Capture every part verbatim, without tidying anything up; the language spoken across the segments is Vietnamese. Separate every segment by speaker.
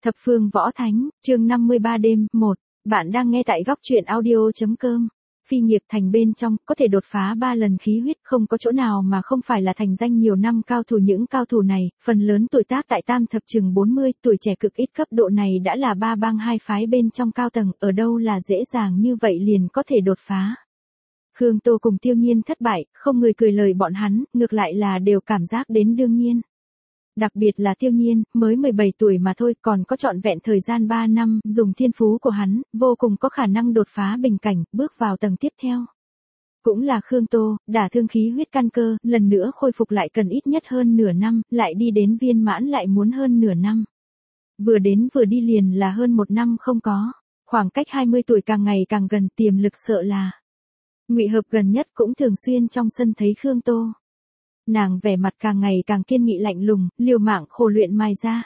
Speaker 1: Thập phương võ thánh, chương năm mươi ba đêm, một. Bạn đang nghe tại góc truyện audio.com. Phi nghiệp thành bên trong, có thể đột phá ba lần khí huyết, không có chỗ nào mà không phải là thành danh nhiều năm cao thủ. Những cao thủ này, phần lớn tuổi tác tại tam thập chừng bốn mươi, tuổi trẻ cực ít, cấp độ này đã là ba bang hai phái bên trong cao tầng, ở đâu là dễ dàng như vậy liền có thể đột phá. Khương Tô cùng Tiêu Nhiên thất bại, không người cười lời bọn hắn, ngược lại là đều cảm giác đến đương nhiên. Đặc biệt là Tiêu Nhiên, mới mười bảy tuổi mà thôi, còn có trọn vẹn thời gian ba năm, dùng thiên phú của hắn, vô cùng có khả năng đột phá bình cảnh, bước vào tầng tiếp theo. Cũng là Khương Tô, đả thương khí huyết căn cơ, lần nữa khôi phục lại cần ít nhất hơn nửa năm, lại đi đến viên mãn lại muốn hơn nửa năm. Vừa đến vừa đi liền là hơn một năm không có, khoảng cách hai mươi tuổi càng ngày càng gần, tiềm lực sợ là. Ngụy Hợp gần nhất cũng thường xuyên trong sân thấy Khương Tô. Nàng vẻ mặt càng ngày càng kiên nghị lạnh lùng, liều mạng khổ luyện mài ra.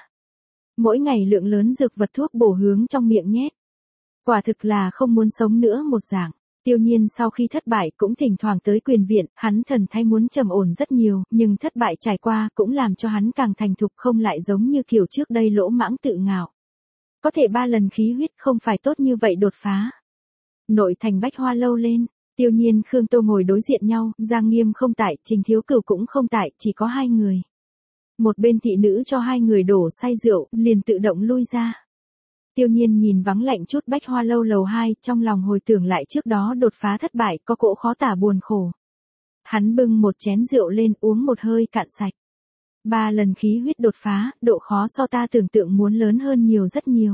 Speaker 1: Mỗi ngày lượng lớn dược vật thuốc bổ hướng trong miệng nhét. Quả thực là không muốn sống nữa một dạng. Tiêu Nhiên sau khi thất bại cũng thỉnh thoảng tới quyền viện, hắn thần thái muốn trầm ổn rất nhiều, nhưng thất bại trải qua cũng làm cho hắn càng thành thục, không lại giống như kiểu trước đây lỗ mãng tự ngạo. Có thể ba lần khí huyết không phải tốt như vậy đột phá. Nội thành Bách Hoa lâu lên. Tiêu Nhiên Khương Tô ngồi đối diện nhau, Giang Nghiêm không tại, Trình Thiếu Cửu cũng không tại, chỉ có hai người. Một bên thị nữ cho hai người đổ say rượu, liền tự động lui ra. Tiêu Nhiên nhìn vắng lạnh chút Bách Hoa lâu lầu hai, trong lòng hồi tưởng lại trước đó đột phá thất bại, có cỗ khó tả buồn khổ. Hắn bưng một chén rượu lên uống một hơi cạn sạch. Ba lần khí huyết đột phá, độ khó so ta tưởng tượng muốn lớn hơn nhiều rất nhiều.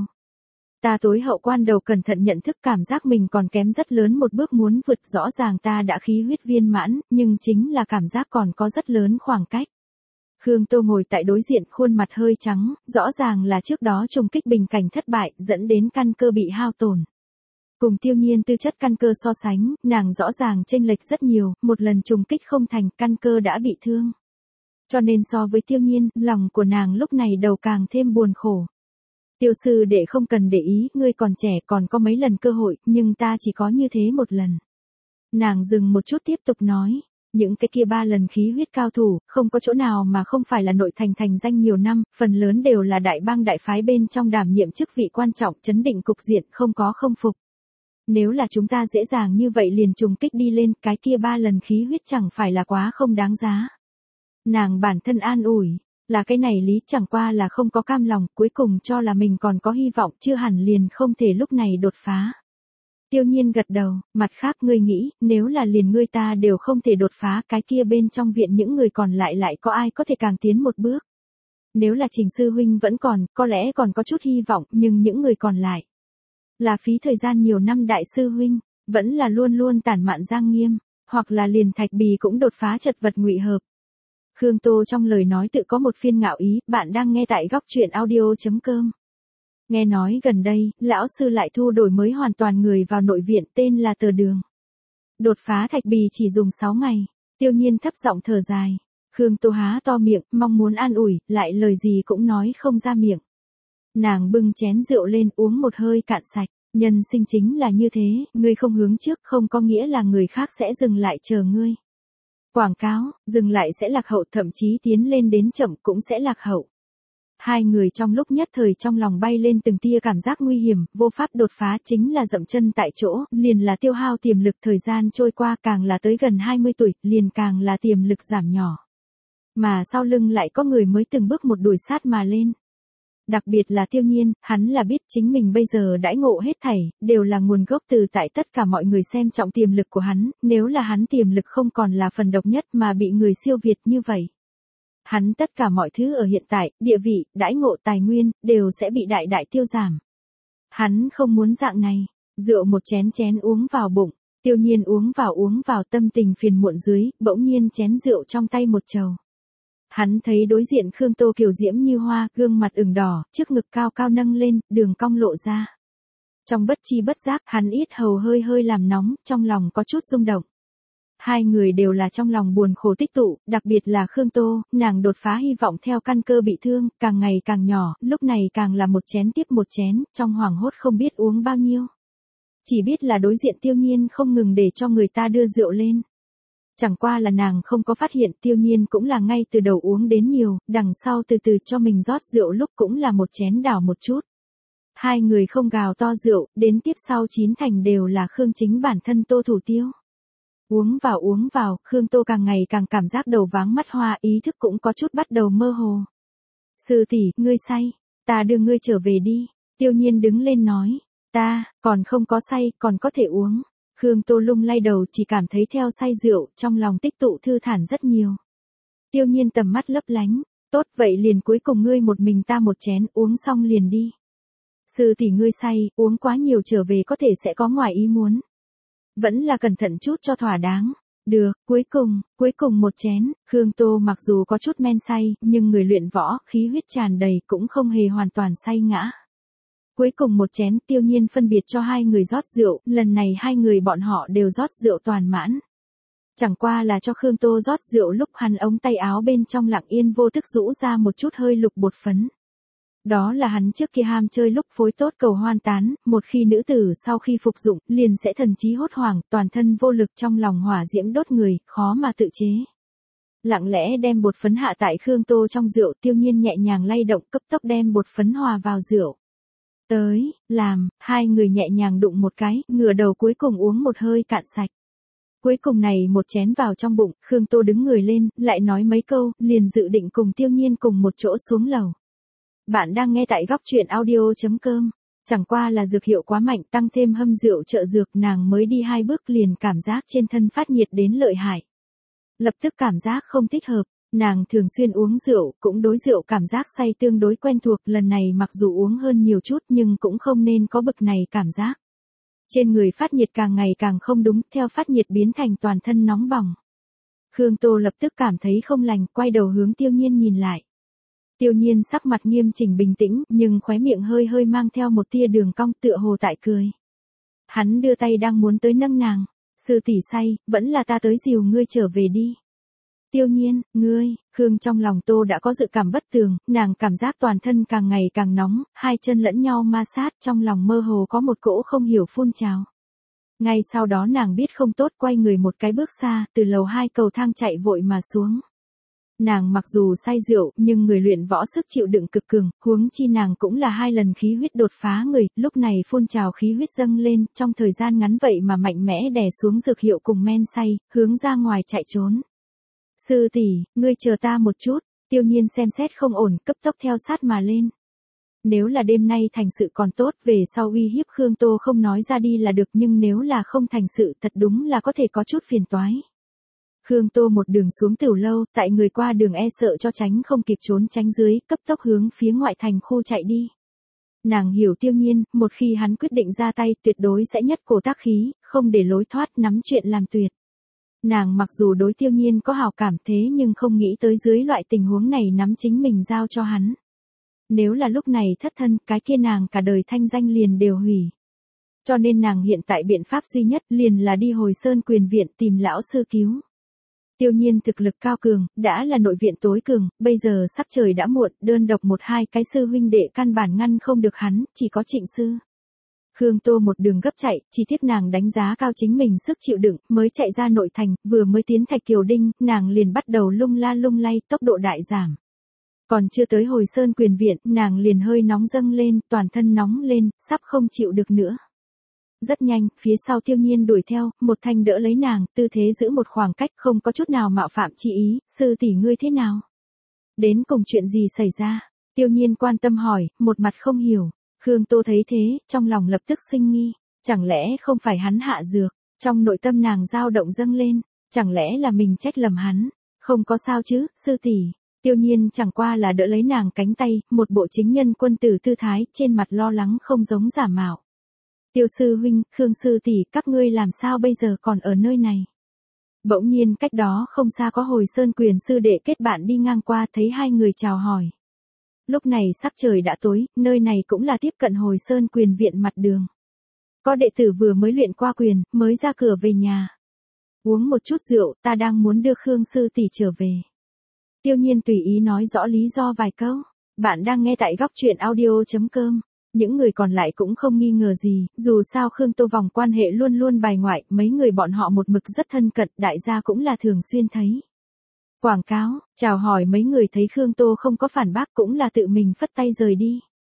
Speaker 1: Ta tối hậu quan đầu cẩn thận nhận thức cảm giác mình còn kém rất lớn một bước muốn vượt, rõ ràng ta đã khí huyết viên mãn, nhưng chính là cảm giác còn có rất lớn khoảng cách. Khương Tô ngồi tại đối diện, khuôn mặt hơi trắng, rõ ràng là trước đó trùng kích bình cảnh thất bại, dẫn đến căn cơ bị hao tổn. Cùng Tiêu Nhiên tư chất căn cơ so sánh, nàng rõ ràng chênh lệch rất nhiều, một lần trùng kích không thành, căn cơ đã bị thương. Cho nên so với Tiêu Nhiên, lòng của nàng lúc này đầu càng thêm buồn khổ. Tiêu sư đệ không cần để ý, ngươi còn trẻ còn có mấy lần cơ hội, nhưng ta chỉ có như thế một lần. Nàng dừng một chút tiếp tục nói, những cái kia ba lần khí huyết cao thủ, không có chỗ nào mà không phải là nội thành thành danh nhiều năm, phần lớn đều là đại bang đại phái bên trong đảm nhiệm chức vị quan trọng, chấn định cục diện, không có không phục. Nếu là chúng ta dễ dàng như vậy liền trùng kích đi lên, cái kia ba lần khí huyết chẳng phải là quá không đáng giá. Nàng bản thân an ủi. Là cái này lý, chẳng qua là không có cam lòng, cuối cùng cho là mình còn có hy vọng, chưa hẳn liền không thể lúc này đột phá. Tiêu Nhiên gật đầu, mặt khác ngươi nghĩ, nếu là liền ngươi ta đều không thể đột phá, cái kia bên trong viện những người còn lại lại có ai có thể càng tiến một bước. Nếu là Trình sư huynh vẫn còn, có lẽ còn có chút hy vọng, nhưng những người còn lại. Là phí thời gian nhiều năm đại sư huynh, vẫn là luôn luôn tản mạn Giang Nghiêm, hoặc là liền Thạch Bì cũng đột phá chật vật Ngụy Hợp. Khương Tô trong lời nói tự có một phiên ngạo ý, bạn đang nghe tại góc truyện audio.com. Nghe nói gần đây, lão sư lại thu đổi mới hoàn toàn người vào nội viện, tên là Tờ Đường. Đột phá Thạch Bì chỉ dùng sáu ngày, Tiêu Nhiên thấp giọng thở dài. Khương Tô há to miệng, mong muốn an ủi, lại lời gì cũng nói không ra miệng. Nàng bưng chén rượu lên uống một hơi cạn sạch, nhân sinh chính là như thế, ngươi không hướng trước không có nghĩa là người khác sẽ dừng lại chờ ngươi. Quảng cáo, dừng lại sẽ lạc hậu, thậm chí tiến lên đến chậm cũng sẽ lạc hậu. Hai người trong lúc nhất thời trong lòng bay lên từng tia cảm giác nguy hiểm, vô pháp đột phá chính là dậm chân tại chỗ, liền là tiêu hao tiềm lực, thời gian trôi qua càng là tới gần hai mươi tuổi, liền càng là tiềm lực giảm nhỏ. Mà sau lưng lại có người mới từng bước một đuổi sát mà lên. Đặc biệt là Tiêu Nhiên, hắn là biết chính mình bây giờ đãi ngộ hết thảy, đều là nguồn gốc từ tại tất cả mọi người xem trọng tiềm lực của hắn, nếu là hắn tiềm lực không còn là phần độc nhất mà bị người siêu việt như vậy. Hắn tất cả mọi thứ ở hiện tại, địa vị, đãi ngộ, tài nguyên, đều sẽ bị đại đại tiêu giảm. Hắn không muốn dạng này, rượu một chén chén uống vào bụng, Tiêu Nhiên uống vào uống vào tâm tình phiền muộn dưới, bỗng nhiên chén rượu trong tay một trầu. Hắn thấy đối diện Khương Tô kiều diễm như hoa, gương mặt ửng đỏ, trước ngực cao cao nâng lên, đường cong lộ ra. Trong bất chi bất giác, hắn yết hầu hơi hơi làm nóng, trong lòng có chút rung động. Hai người đều là trong lòng buồn khổ tích tụ, đặc biệt là Khương Tô, nàng đột phá hy vọng theo căn cơ bị thương, càng ngày càng nhỏ, lúc này càng là một chén tiếp một chén, trong hoảng hốt không biết uống bao nhiêu. Chỉ biết là đối diện Tiêu Nhiên không ngừng để cho người ta đưa rượu lên. Chẳng qua là nàng không có phát hiện, Tiêu Nhiên cũng là ngay từ đầu uống đến nhiều, đằng sau từ từ cho mình rót rượu lúc cũng là một chén đảo một chút. Hai người không gào to rượu, đến tiếp sau chín thành đều là Khương chính bản thân Tô Thủ Tiêu. Uống vào uống vào, Khương Tô càng ngày càng cảm giác đầu váng mắt hoa, ý thức cũng có chút bắt đầu mơ hồ. Sư tỷ, ngươi say, ta đưa ngươi trở về đi. Tiêu Nhiên đứng lên nói, ta, còn không có say, còn có thể uống. Khương Tô lung lay đầu, chỉ cảm thấy theo say rượu, trong lòng tích tụ thư thản rất nhiều. Tiêu Nhiên tầm mắt lấp lánh, tốt vậy liền cuối cùng ngươi một mình ta một chén, uống xong liền đi. Sư tỷ ngươi say, uống quá nhiều trở về có thể sẽ có ngoài ý muốn. Vẫn là cẩn thận chút cho thỏa đáng. Được, cuối cùng, cuối cùng một chén, Khương Tô mặc dù có chút men say, nhưng người luyện võ, khí huyết tràn đầy cũng không hề hoàn toàn say ngã. Cuối cùng một chén, Tiêu Nhiên phân biệt cho hai người rót rượu, lần này hai người bọn họ đều rót rượu toàn mãn. Chẳng qua là cho Khương Tô rót rượu lúc hắn ống tay áo bên trong lặng yên vô thức rũ ra một chút hơi lục bột phấn. Đó là hắn trước kia ham chơi lúc phối tốt cầu hoan tán, một khi nữ tử sau khi phục dụng, liền sẽ thần trí hốt hoảng, toàn thân vô lực trong lòng hỏa diễm đốt người, khó mà tự chế. Lặng lẽ đem bột phấn hạ tại Khương Tô trong rượu, Tiêu Nhiên nhẹ nhàng lay động cấp tốc đem bột phấn hòa vào rượu. Tới, làm, hai người nhẹ nhàng đụng một cái, ngửa đầu cuối cùng uống một hơi cạn sạch. Cuối cùng này một chén vào trong bụng, Khương Tô đứng người lên, lại nói mấy câu, liền dự định cùng Tiêu Nhiên cùng một chỗ xuống lầu. Bạn đang nghe tại góc truyện audio chấm com. Chẳng qua là dược hiệu quá mạnh, tăng thêm hâm rượu trợ dược, nàng mới đi hai bước liền cảm giác trên thân phát nhiệt đến lợi hại. Lập tức cảm giác không thích hợp, nàng thường xuyên uống rượu, cũng đối rượu cảm giác say tương đối quen thuộc, lần này mặc dù uống hơn nhiều chút nhưng cũng không nên có bực này cảm giác. Trên người phát nhiệt càng ngày càng không đúng, theo phát nhiệt biến thành toàn thân nóng bỏng. Khương Tô lập tức cảm thấy không lành, quay đầu hướng Tiêu Nhiên nhìn lại. Tiêu Nhiên sắc mặt nghiêm chỉnh bình tĩnh, nhưng khóe miệng hơi hơi mang theo một tia đường cong tựa hồ tại cười. Hắn đưa tay đang muốn tới nâng nàng. Sư tỷ say, vẫn là ta tới dìu ngươi trở về đi. Tiêu Nhiên, ngươi, Khương trong lòng Tô đã có dự cảm bất tường, nàng cảm giác toàn thân càng ngày càng nóng, hai chân lẫn nhau ma sát, trong lòng mơ hồ có một cỗ không hiểu phun trào. Ngay sau đó nàng biết không tốt, quay người một cái bước xa, từ lầu hai cầu thang chạy vội mà xuống. Nàng mặc dù say rượu, nhưng người luyện võ sức chịu đựng cực cường, huống chi nàng cũng là hai lần khí huyết đột phá người, lúc này phun trào khí huyết dâng lên, trong thời gian ngắn vậy mà mạnh mẽ đè xuống dược hiệu cùng men say, hướng ra ngoài chạy trốn. Sư tỷ, ngươi chờ ta một chút, Tiêu Nhiên xem xét không ổn, cấp tốc theo sát mà lên. Nếu là đêm nay thành sự còn tốt, về sau uy hiếp Khương Tô không nói ra đi là được, nhưng nếu là không thành sự thật đúng là có thể có chút phiền toái. Khương Tô một đường xuống tiểu lâu, tại người qua đường e sợ cho tránh không kịp trốn tránh dưới, cấp tốc hướng phía ngoại thành khu chạy đi. Nàng hiểu Tiêu Nhiên, một khi hắn quyết định ra tay, tuyệt đối sẽ nhất cổ tác khí, không để lối thoát, nắm chuyện làm tuyệt. Nàng mặc dù đối Tiêu Nhiên có hảo cảm thế nhưng không nghĩ tới dưới loại tình huống này nắm chính mình giao cho hắn. Nếu là lúc này thất thân, cái kia nàng cả đời thanh danh liền đều hủy. Cho nên nàng hiện tại biện pháp duy nhất liền là đi Hồi Sơn Quyền Viện tìm lão sư cứu. Tiêu Nhiên thực lực cao cường, đã là nội viện tối cường, bây giờ sắp trời đã muộn, đơn độc một hai cái sư huynh đệ căn bản ngăn không được hắn, chỉ có Trịnh sư. Khương Tô một đường gấp chạy, chỉ tiếc nàng đánh giá cao chính mình sức chịu đựng, mới chạy ra nội thành, vừa mới tiến Thạch Kiều Đinh, nàng liền bắt đầu lung la lung lay, tốc độ đại giảm. Còn chưa tới Hồi Sơn Quyền Viện, nàng liền hơi nóng dâng lên, toàn thân nóng lên, sắp không chịu được nữa. Rất nhanh, phía sau Tiêu Nhiên đuổi theo, một thanh đỡ lấy nàng, tư thế giữ một khoảng cách không có chút nào mạo phạm chi ý, sư tỷ ngươi thế nào? Đến cùng chuyện gì xảy ra? Tiêu Nhiên quan tâm hỏi, một mặt không hiểu. Khương Tô thấy thế, trong lòng lập tức sinh nghi, chẳng lẽ không phải hắn hạ dược, trong nội tâm nàng dao động dâng lên, chẳng lẽ là mình trách lầm hắn, không có sao chứ, sư tỷ. Tiêu Nhiên chẳng qua là đỡ lấy nàng cánh tay, một bộ chính nhân quân tử tư thái, trên mặt lo lắng không giống giả mạo. Tiêu sư huynh, Khương sư tỷ, các ngươi làm sao bây giờ còn ở nơi này? Bỗng nhiên cách đó không xa có Hồi Sơn Quyền sư đệ kết bạn đi ngang qua, thấy hai người chào hỏi. Lúc này sắc trời đã tối, nơi này cũng là tiếp cận Hồi Sơn Quyền Viện mặt đường. Có đệ tử vừa mới luyện qua quyền, mới ra cửa về nhà. Uống một chút rượu, ta đang muốn đưa Khương sư tỷ trở về. Tiêu Nhiên tùy ý nói rõ lý do vài câu. Bạn đang nghe tại góc truyện audio chấm com. Những người còn lại cũng không nghi ngờ gì, dù sao Khương Tô vòng quan hệ luôn luôn bài ngoại, mấy người bọn họ một mực rất thân cận, đại gia cũng là thường xuyên thấy. Quảng cáo, chào hỏi mấy người thấy Khương Tô không có phản bác cũng là tự mình phất tay rời đi.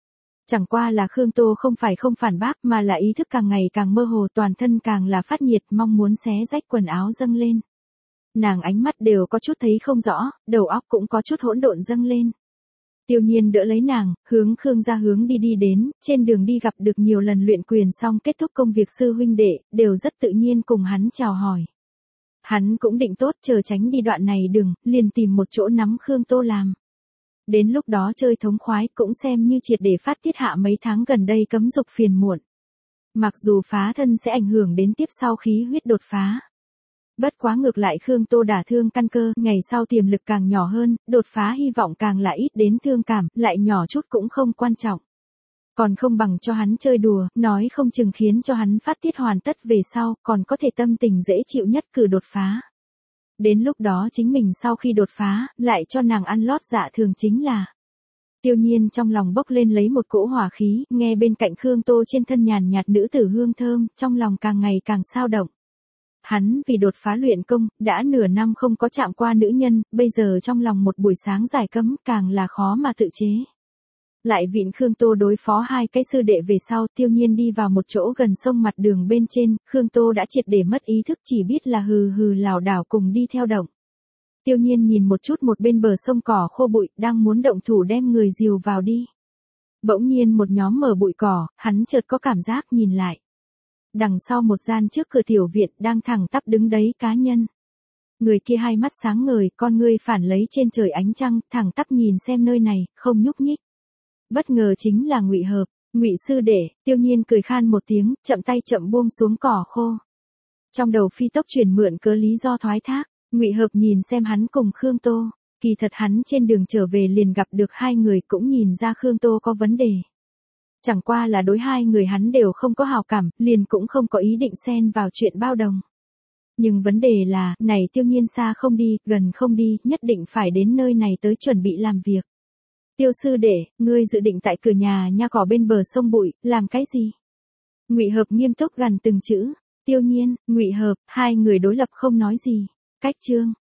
Speaker 1: Chẳng qua là Khương Tô không phải không phản bác mà là ý thức càng ngày càng mơ hồ, toàn thân càng là phát nhiệt, mong muốn xé rách quần áo dâng lên. Nàng ánh mắt đều có chút thấy không rõ, đầu óc cũng có chút hỗn độn dâng lên. Tiêu Nhiên đỡ lấy nàng, hướng Khương gia hướng đi đi đến, trên đường đi gặp được nhiều lần luyện quyền xong kết thúc công việc sư huynh đệ, đều rất tự nhiên cùng hắn chào hỏi. Hắn cũng định tốt chờ tránh đi đoạn này đường, liền tìm một chỗ nắm Khương Tô làm. Đến lúc đó chơi thống khoái cũng xem như triệt để phát tiết hạ mấy tháng gần đây cấm dục phiền muộn. Mặc dù phá thân sẽ ảnh hưởng đến tiếp sau khí huyết đột phá. Bất quá ngược lại Khương Tô đả thương căn cơ, ngày sau tiềm lực càng nhỏ hơn, đột phá hy vọng càng là ít đến thương cảm, lại nhỏ chút cũng không quan trọng. Còn không bằng cho hắn chơi đùa, nói không chừng khiến cho hắn phát tiết hoàn tất về sau, còn có thể tâm tình dễ chịu nhất cử đột phá. Đến lúc đó chính mình sau khi đột phá, lại cho nàng ăn lót dạ thường chính là. Tiêu Nhiên trong lòng bốc lên lấy một cỗ hỏa khí, nghe bên cạnh Khương Tô trên thân nhàn nhạt nữ tử hương thơm, trong lòng càng ngày càng sao động. Hắn vì đột phá luyện công, đã nửa năm không có chạm qua nữ nhân, bây giờ trong lòng một buổi sáng giải cấm càng là khó mà tự chế. Lại vịn Khương Tô đối phó hai cái sư đệ về sau, Tiêu Nhiên đi vào một chỗ gần sông mặt đường bên trên, Khương Tô đã triệt để mất ý thức, chỉ biết là hừ hừ lảo đảo cùng đi theo động. Tiêu Nhiên nhìn một chút một bên bờ sông cỏ khô bụi, đang muốn động thủ đem người dìu vào đi. Bỗng nhiên một nhóm mở bụi cỏ, hắn chợt có cảm giác nhìn lại. Đằng sau một gian trước cửa tiểu viện đang thẳng tắp đứng đấy cá nhân. Người kia hai mắt sáng ngời, con ngươi phản lấy trên trời ánh trăng, thẳng tắp nhìn xem nơi này, không nhúc nhích. Bất ngờ chính là Ngụy Hợp, Ngụy sư đệ. Tiêu Nhiên cười khan một tiếng, chậm tay chậm buông xuống cỏ khô. Trong đầu phi tốc chuyển mượn cớ lý do thoái thác, Ngụy Hợp nhìn xem hắn cùng Khương Tô, kỳ thật hắn trên đường trở về liền gặp được hai người, cũng nhìn ra Khương Tô có vấn đề. Chẳng qua là đối hai người hắn đều không có hào cảm, liền cũng không có ý định xen vào chuyện bao đồng. Nhưng vấn đề là, này Tiêu Nhiên xa không đi, gần không đi, nhất định phải đến nơi này tới chuẩn bị làm việc. Tiêu sư đệ, ngươi dự định tại cửa nhà nha cỏ bên bờ sông bụi, làm cái gì? Ngụy Hợp nghiêm túc gằn từng chữ. Tiêu Nhiên, Ngụy Hợp, hai người đối lập không nói gì. Cách chương.